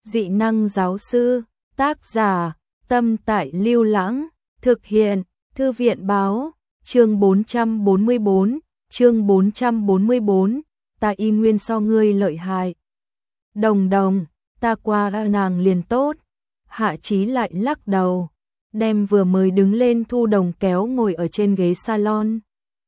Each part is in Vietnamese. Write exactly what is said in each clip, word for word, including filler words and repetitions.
dị năng giáo sư, tác giả, Tâm Tại Lưu Lãng, thực hiện, Thư viện Báo, chương bốn trăm bốn mươi bốn, chương bốn trăm bốn mươi bốn, ta y nguyên so ngươi lợi hại. Đồng đồng, ta qua nàng liền tốt. Hạ Chí lại lắc đầu, đem vừa mới đứng lên Thu Đồng kéo ngồi ở trên ghế salon.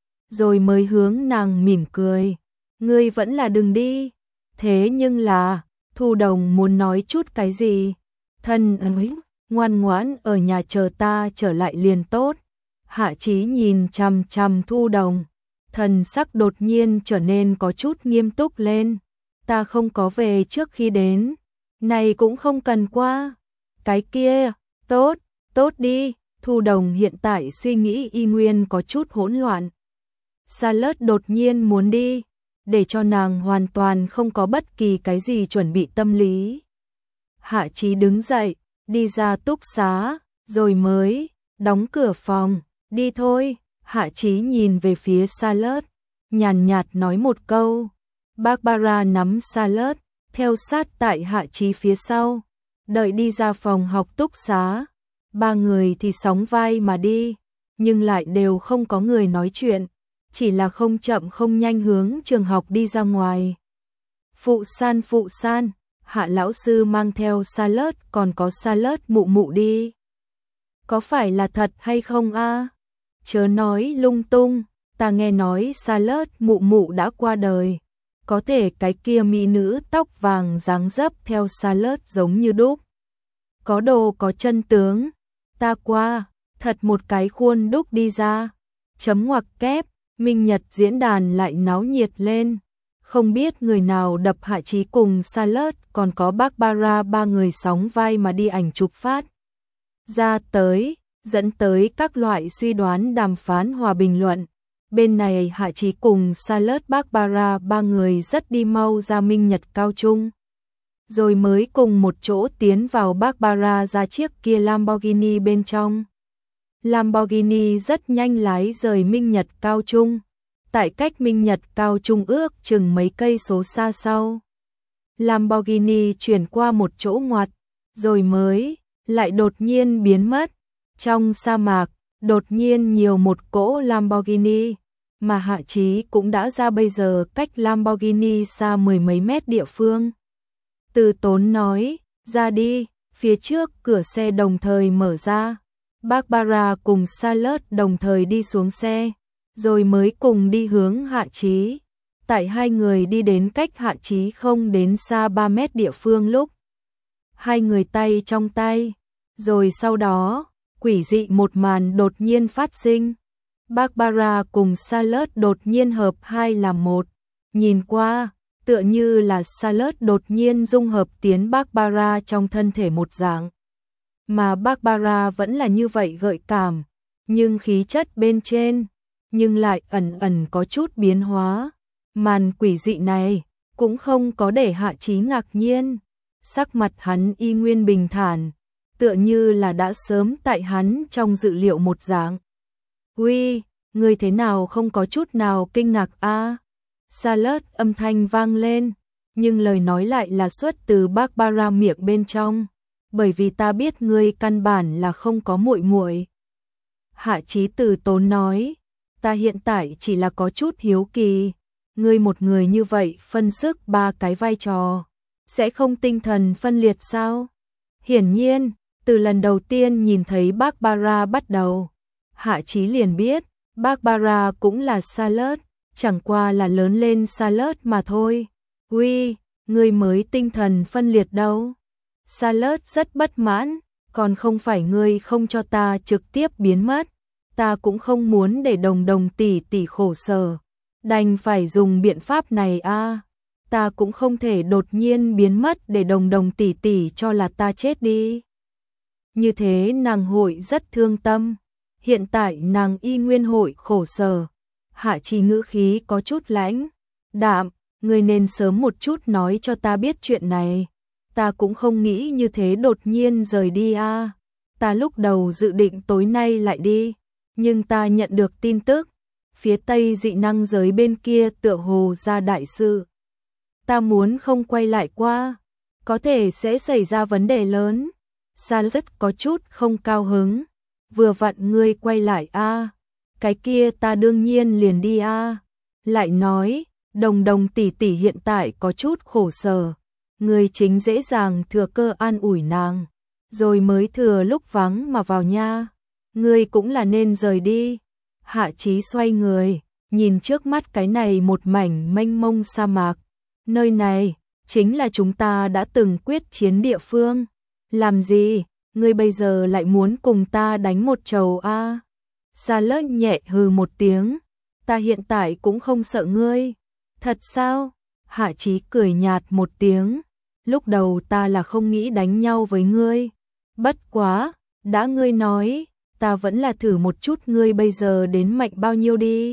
Rồi mới hướng nàng mỉm cười, ngươi vẫn là đừng đi. Thế nhưng là, Thu Đồng muốn nói chút cái gì? Thân ấy, ngoan ngoãn ở nhà chờ ta trở lại liền tốt. Hạ Chí nhìn chằm chằm Thu Đồng, thần sắc đột nhiên trở nên có chút nghiêm túc lên. Ta không có về trước khi đến, này cũng không cần qua. Cái kia, tốt, tốt đi. Thu Đồng hiện tại suy nghĩ y nguyên có chút hỗn loạn. Salad đột nhiên muốn đi, để cho nàng hoàn toàn không có bất kỳ cái gì chuẩn bị tâm lý. Hạ Chí đứng dậy, đi ra túc xá, rồi mới đóng cửa phòng, đi thôi. Hạ Chí nhìn về phía Salad, nhàn nhạt nói một câu. Barbara nắm Salad, theo sát tại Hạ Chí phía sau, đợi đi ra phòng học túc xá. Ba người thì sóng vai mà đi, nhưng lại đều không có người nói chuyện, chỉ là không chậm không nhanh hướng trường học đi ra ngoài. Phụ San phụ San, Hạ lão sư mang theo Salad còn có Salad mụ mụ đi. Có phải là thật hay không a? Chớ nói lung tung, ta nghe nói Salad mụ mụ đã qua đời. Có thể cái kia mỹ nữ tóc vàng dáng dấp theo Salad giống như đúc. Có đồ có chân tướng, ta qua, thật một cái khuôn đúc đi ra. Chấm ngoặc kép, Minh Nhật diễn đàn lại náo nhiệt lên. Không biết người nào đập Hạ Chí cùng Salad còn có Barbara ba người sóng vai mà đi ảnh chụp phát ra tới, dẫn tới các loại suy đoán đàm phán hòa bình luận. Bên này Hạ Chí cùng Salad Barbara ba người rất đi mau ra Minh Nhật cao trung, rồi mới cùng một chỗ tiến vào Barbara ra chiếc kia Lamborghini bên trong. Lamborghini rất nhanh lái rời Minh Nhật cao trung, tại cách Minh Nhật cao trung ước chừng mấy cây số xa sau. Lamborghini chuyển qua một chỗ ngoặt, rồi mới lại đột nhiên biến mất. Trong sa mạc, đột nhiên nhiều một cỗ Lamborghini, mà Hạ Chí cũng đã ra bây giờ cách Lamborghini xa mười mấy mét địa phương. Từ Tốn nói, ra đi, phía trước cửa xe đồng thời mở ra. Barbara cùng Salad đồng thời đi xuống xe, rồi mới cùng đi hướng Hạ Chí. Tại hai người đi đến cách Hạ Chí không đến xa ba mét địa phương lúc, hai người tay trong tay, rồi sau đó, quỷ dị một màn đột nhiên phát sinh. Barbara cùng Salad đột nhiên hợp hai làm một, nhìn qua, tựa như là Salad đột nhiên dung hợp tiến Barbara trong thân thể một dạng. Mà Barbara vẫn là như vậy gợi cảm, nhưng khí chất bên trên, nhưng lại ẩn ẩn có chút biến hóa. Màn quỷ dị này cũng không có để Hạ Chí ngạc nhiên, sắc mặt hắn y nguyên bình thản, tựa như là đã sớm tại hắn trong dự liệu một dạng. Uy, ngươi thế nào không có chút nào kinh ngạc a? Salad âm thanh vang lên, nhưng lời nói lại là xuất từ Barbara miệng bên trong, bởi vì ta biết ngươi căn bản là không có muội muội. Hạ Chí Từ Tốn nói, ta hiện tại chỉ là có chút hiếu kỳ, ngươi một người như vậy phân sức ba cái vai trò, sẽ không tinh thần phân liệt sao? Hiển nhiên, từ lần đầu tiên nhìn thấy Barbara bắt đầu, Hạ Chí liền biết, Barbara cũng là Salad, chẳng qua là lớn lên Salad mà thôi. Uy, ngươi mới tinh thần phân liệt đâu? Salad rất bất mãn, còn không phải ngươi không cho ta trực tiếp biến mất, ta cũng không muốn để đồng đồng tỷ tỷ khổ sở, đành phải dùng biện pháp này a. Ta cũng không thể đột nhiên biến mất để đồng đồng tỷ tỷ cho là ta chết đi. Như thế nàng hội rất thương tâm, hiện tại nàng y nguyên hội khổ sở. Hạ Chí ngữ khí có chút lãnh đạm, ngươi nên sớm một chút nói cho ta biết chuyện này. Ta cũng không nghĩ như thế đột nhiên rời đi a. Ta lúc đầu dự định tối nay lại đi, nhưng ta nhận được tin tức, phía Tây dị năng giới bên kia tựa hồ ra đại sự. Ta muốn không quay lại qua, có thể sẽ xảy ra vấn đề lớn. Sa rất có chút không cao hứng. Vừa vặn ngươi quay lại a, cái kia ta đương nhiên liền đi a. Lại nói, Đồng Đồng tỷ tỷ hiện tại có chút khổ sở, ngươi chính dễ dàng thừa cơ an ủi nàng, rồi mới thừa lúc vắng mà vào nha. Ngươi cũng là nên rời đi. Hạ Chí xoay người, nhìn trước mắt cái này một mảnh mênh mông sa mạc. Nơi này chính là chúng ta đã từng quyết chiến địa phương. Làm gì, ngươi bây giờ lại muốn cùng ta đánh một trầu a? À? Sa Lết nhẹ hừ một tiếng, ta hiện tại cũng không sợ ngươi. Thật sao? Hạ Chí cười nhạt một tiếng, lúc đầu ta là không nghĩ đánh nhau với ngươi. Bất quá, đã ngươi nói, ta vẫn là thử một chút ngươi bây giờ đến mạnh bao nhiêu đi.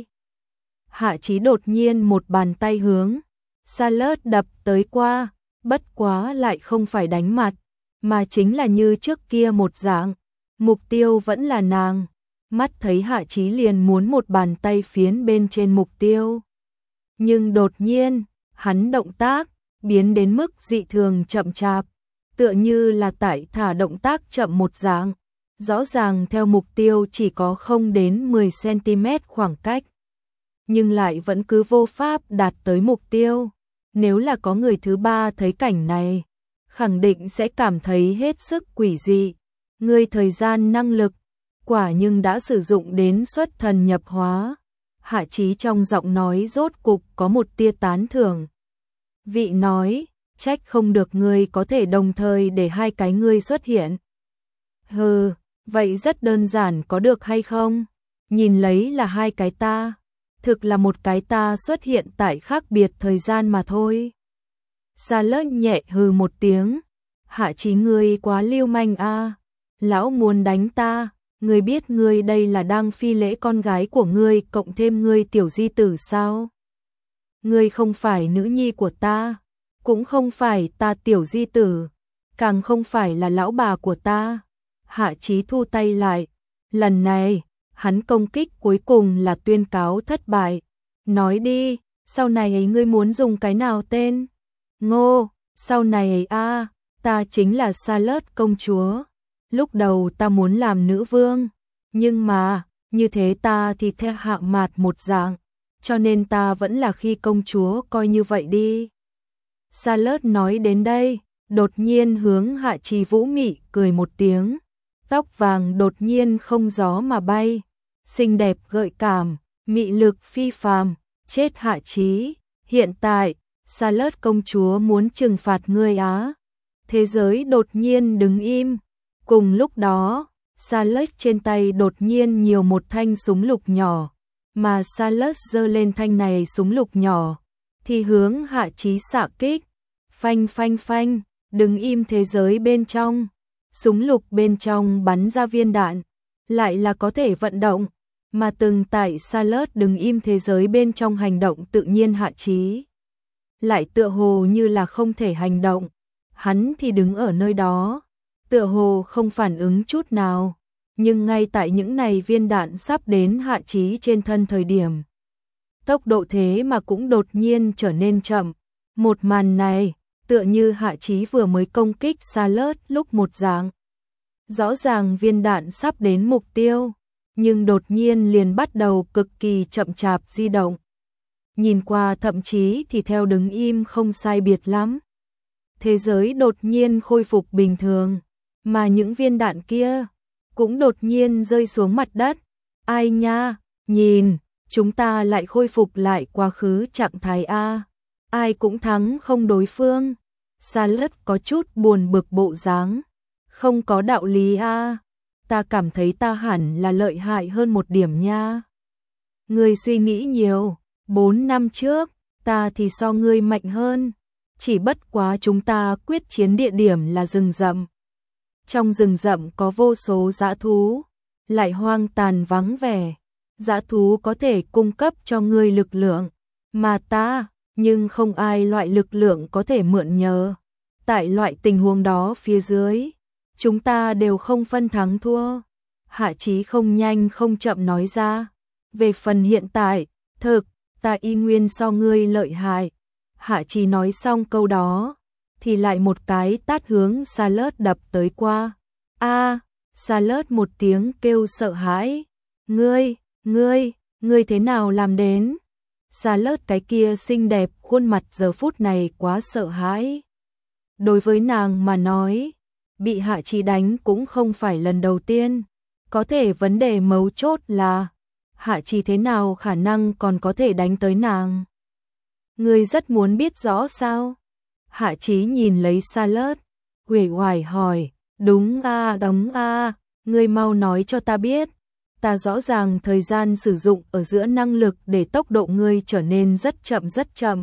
Hạ Chí đột nhiên một bàn tay hướng Sa Lết đập tới qua, bất quá lại không phải đánh mặt, mà chính là như trước kia một dạng, mục tiêu vẫn là nàng. Mắt thấy Hạ Chí liền muốn một bàn tay phiến bên trên mục tiêu. Nhưng đột nhiên, hắn động tác biến đến mức dị thường chậm chạp, tựa như là tại thả động tác chậm một dạng, rõ ràng theo mục tiêu chỉ có không đến mười xăng ti mét khoảng cách, nhưng lại vẫn cứ vô pháp đạt tới mục tiêu. Nếu là có người thứ ba thấy cảnh này, khẳng định sẽ cảm thấy hết sức quỷ dị. Ngươi thời gian năng lực, quả nhưng đã sử dụng đến xuất thần nhập hóa. Hạ Chí trong giọng nói rốt cục có một tia tán thưởng. Vị nói, trách không được ngươi có thể đồng thời để hai cái ngươi xuất hiện. Hừ, vậy rất đơn giản có được hay không? Nhìn lấy là hai cái ta, thực là một cái ta xuất hiện tại khác biệt thời gian mà thôi. Sa Lết nhẹ hừ một tiếng, Hạ Chí ngươi quá lưu manh a, lão muốn đánh ta, ngươi biết ngươi đây là đang phi lễ con gái của ngươi cộng thêm ngươi tiểu di tử sao? Ngươi không phải nữ nhi của ta, cũng không phải ta tiểu di tử, càng không phải là lão bà của ta. Hạ Chí thu tay lại, lần này, hắn công kích cuối cùng là tuyên cáo thất bại. Nói đi, sau này ấy ngươi muốn dùng cái nào tên? Ngô, sau này ấy a, ta chính là Sa Lết công chúa. Lúc đầu ta muốn làm nữ vương, nhưng mà, như thế ta thì theo Hạ Mạt một dạng, cho nên ta vẫn là khi công chúa coi như vậy đi. Sa Lết nói đến đây, đột nhiên hướng Hạ Chí vũ mị cười một tiếng, tóc vàng đột nhiên không gió mà bay, xinh đẹp gợi cảm, mị lực phi phàm, chết Hạ Chí, hiện tại, Sa Lết công chúa muốn trừng phạt ngươi á. Thế giới đột nhiên đứng im, cùng lúc đó, Sa Lết trên tay đột nhiên nhiều một thanh súng lục nhỏ, mà Sa Lết giơ lên thanh này súng lục nhỏ, thì hướng Hạ Chí xạ kích, phanh phanh phanh, đứng im thế giới bên trong, súng lục bên trong bắn ra viên đạn, lại là có thể vận động, mà từng tại Sa Lết đứng im thế giới bên trong hành động tự nhiên Hạ Chí lại tựa hồ như là không thể hành động, hắn thì đứng ở nơi đó, tựa hồ không phản ứng chút nào, nhưng ngay tại những này viên đạn sắp đến Hạ Chí trên thân thời điểm, tốc độ thế mà cũng đột nhiên trở nên chậm. Một màn này, tựa như Hạ Chí vừa mới công kích Sa Lết lúc một dạng. Rõ ràng viên đạn sắp đến mục tiêu, nhưng đột nhiên liền bắt đầu cực kỳ chậm chạp di động. Nhìn qua thậm chí thì theo đứng im không sai biệt lắm. Thế giới đột nhiên khôi phục bình thường, mà những viên đạn kia cũng đột nhiên rơi xuống mặt đất. Ai nha, nhìn, chúng ta lại khôi phục lại quá khứ trạng thái a. Ai cũng thắng không đối phương. Sa Lết có chút buồn bực bộ dáng. Không có đạo lý a, ta cảm thấy ta hẳn là lợi hại hơn một điểm nha. Ngươi suy nghĩ nhiều, bốn năm trước, ta thì so ngươi mạnh hơn. Chỉ bất quá chúng ta quyết chiến địa điểm là rừng rậm. Trong rừng rậm có vô số dã thú, lại hoang tàn vắng vẻ. Dã thú có thể cung cấp cho ngươi lực lượng, mà ta, nhưng không ai loại lực lượng có thể mượn nhờ. Tại loại tình huống đó phía dưới, chúng ta đều không phân thắng thua. Hạ Chí không nhanh không chậm nói ra. Về phần hiện tại, thực, ta y nguyên so ngươi lợi hại. Hạ Chí nói xong câu đó, thì lại một cái tát hướng Salad đập tới qua. A, Salad một tiếng kêu sợ hãi. Ngươi, ngươi, ngươi thế nào làm đến? Salad cái kia xinh đẹp khuôn mặt giờ phút này quá sợ hãi. Đối với nàng mà nói, bị Hạ Chí đánh cũng không phải lần đầu tiên. Có thể vấn đề mấu chốt là Hạ Chí thế nào khả năng còn có thể đánh tới nàng. Ngươi rất muốn biết rõ sao? Hạ Chí nhìn lấy Salad, uể oải hỏi, đúng a, à, đóng a, à, ngươi mau nói cho ta biết. Ta rõ ràng thời gian sử dụng ở giữa năng lực để tốc độ ngươi trở nên rất chậm rất chậm.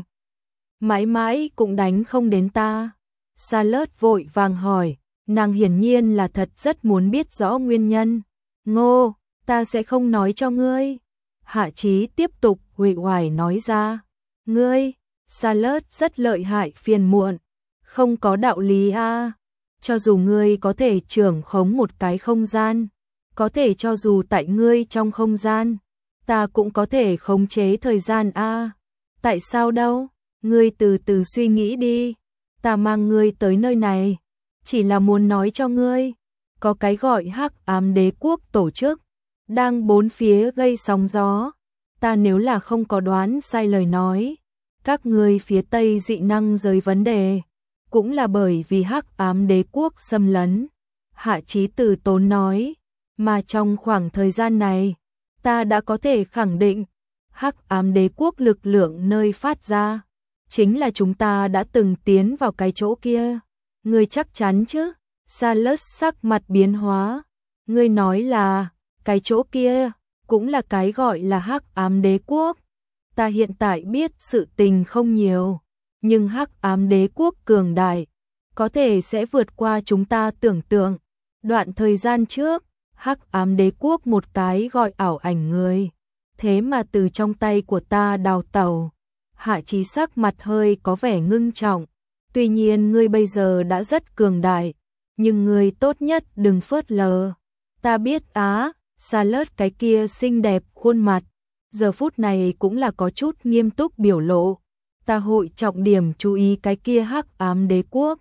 Mãi mãi cũng đánh không đến ta. Salad vội vàng hỏi, nàng hiển nhiên là thật rất muốn biết rõ nguyên nhân. Ngô, ta sẽ không nói cho ngươi. Hạ Chí tiếp tục uể oải nói ra. Ngươi, Salad rất lợi hại phiền muộn. Không có đạo lý a. À. Cho dù ngươi có thể trưởng khống một cái không gian, có thể cho dù tại ngươi trong không gian, ta cũng có thể khống chế thời gian a. À. Tại sao đâu? Ngươi từ từ suy nghĩ đi. Ta mang ngươi tới nơi này, chỉ là muốn nói cho ngươi, có cái gọi Hắc Ám Đế Quốc tổ chức, đang bốn phía gây sóng gió. Ta nếu là không có đoán sai lời nói, các ngươi phía Tây dị năng giới vấn đề, cũng là bởi vì Hắc Ám Đế Quốc xâm lấn. Hạ Chí từ tốn nói, mà trong khoảng thời gian này, ta đã có thể khẳng định, Hắc Ám Đế Quốc lực lượng nơi phát ra, chính là chúng ta đã từng tiến vào cái chỗ kia. Ngươi chắc chắn chứ? Salad sắc mặt biến hóa. Ngươi nói là, cái chỗ kia, cũng là cái gọi là Hắc Ám Đế Quốc. Ta hiện tại biết sự tình không nhiều, nhưng Hắc Ám Đế Quốc cường đại, có thể sẽ vượt qua chúng ta tưởng tượng. Đoạn thời gian trước, Hắc Ám Đế Quốc một cái gọi ảo ảnh người, thế mà từ trong tay của ta đào tẩu. Hạ Chí sắc mặt hơi có vẻ ngưng trọng. Tuy nhiên ngươi bây giờ đã rất cường đại, nhưng ngươi tốt nhất đừng phớt lờ. Ta biết á. Salad cái kia xinh đẹp khuôn mặt, giờ phút này cũng là có chút nghiêm túc biểu lộ. Ta hội trọng điểm chú ý cái kia Hắc Ám Đế Quốc.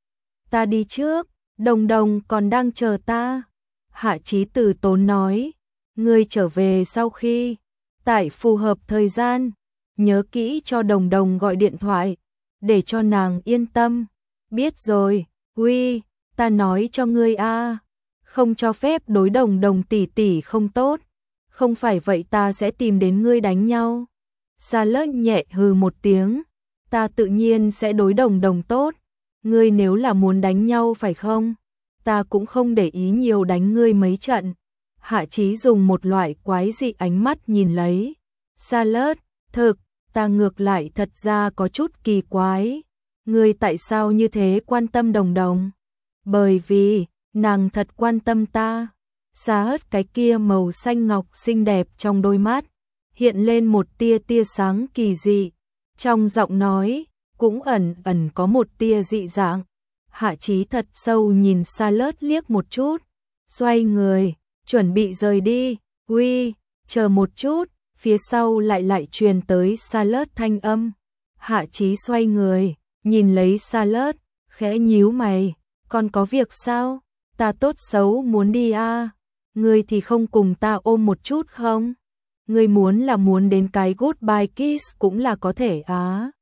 Ta đi trước, Đồng Đồng còn đang chờ ta. Hạ Chí từ tốn nói, ngươi trở về sau khi, tại phù hợp thời gian, nhớ kỹ cho Đồng Đồng gọi điện thoại, để cho nàng yên tâm. Biết rồi, uy, ta nói cho ngươi a, không cho phép đối Đồng Đồng tỷ tỷ không tốt, không phải vậy ta sẽ tìm đến ngươi đánh nhau. Salad nhẹ hừ một tiếng, ta tự nhiên sẽ đối Đồng Đồng tốt, ngươi nếu là muốn đánh nhau phải không? Ta cũng không để ý nhiều đánh ngươi mấy trận. Hạ Chí dùng một loại quái dị ánh mắt nhìn lấy Salad, thực, ta ngược lại thật ra có chút kỳ quái. Ngươi tại sao như thế quan tâm Đồng Đồng? Bởi vì, nàng thật quan tâm ta. Salad cái kia màu xanh ngọc xinh đẹp trong đôi mắt, hiện lên một tia tia sáng kỳ dị. Trong giọng nói, cũng ẩn ẩn có một tia dị dạng. Hạ Chí thật sâu nhìn Salad liếc một chút, xoay người, chuẩn bị rời đi. Uy, chờ một chút, phía sau lại lại truyền tới Salad thanh âm. Hạ Chí xoay người, nhìn lấy Salad, khẽ nhíu mày, còn có việc sao? Ta tốt xấu muốn đi a, à? Ngươi thì không cùng ta ôm một chút không? Ngươi muốn là muốn đến cái goodbye kiss cũng là có thể á. À?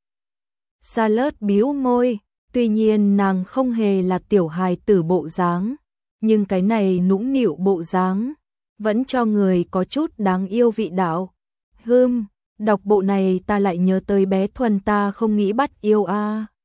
Salad bĩu môi, tuy nhiên nàng không hề là tiểu hài tử bộ dáng, nhưng cái này nũng nịu bộ dáng vẫn cho người có chút đáng yêu vị đạo. Hừm, đọc bộ này ta lại nhớ tới bé Thuần ta không nghĩ bắt yêu a. À.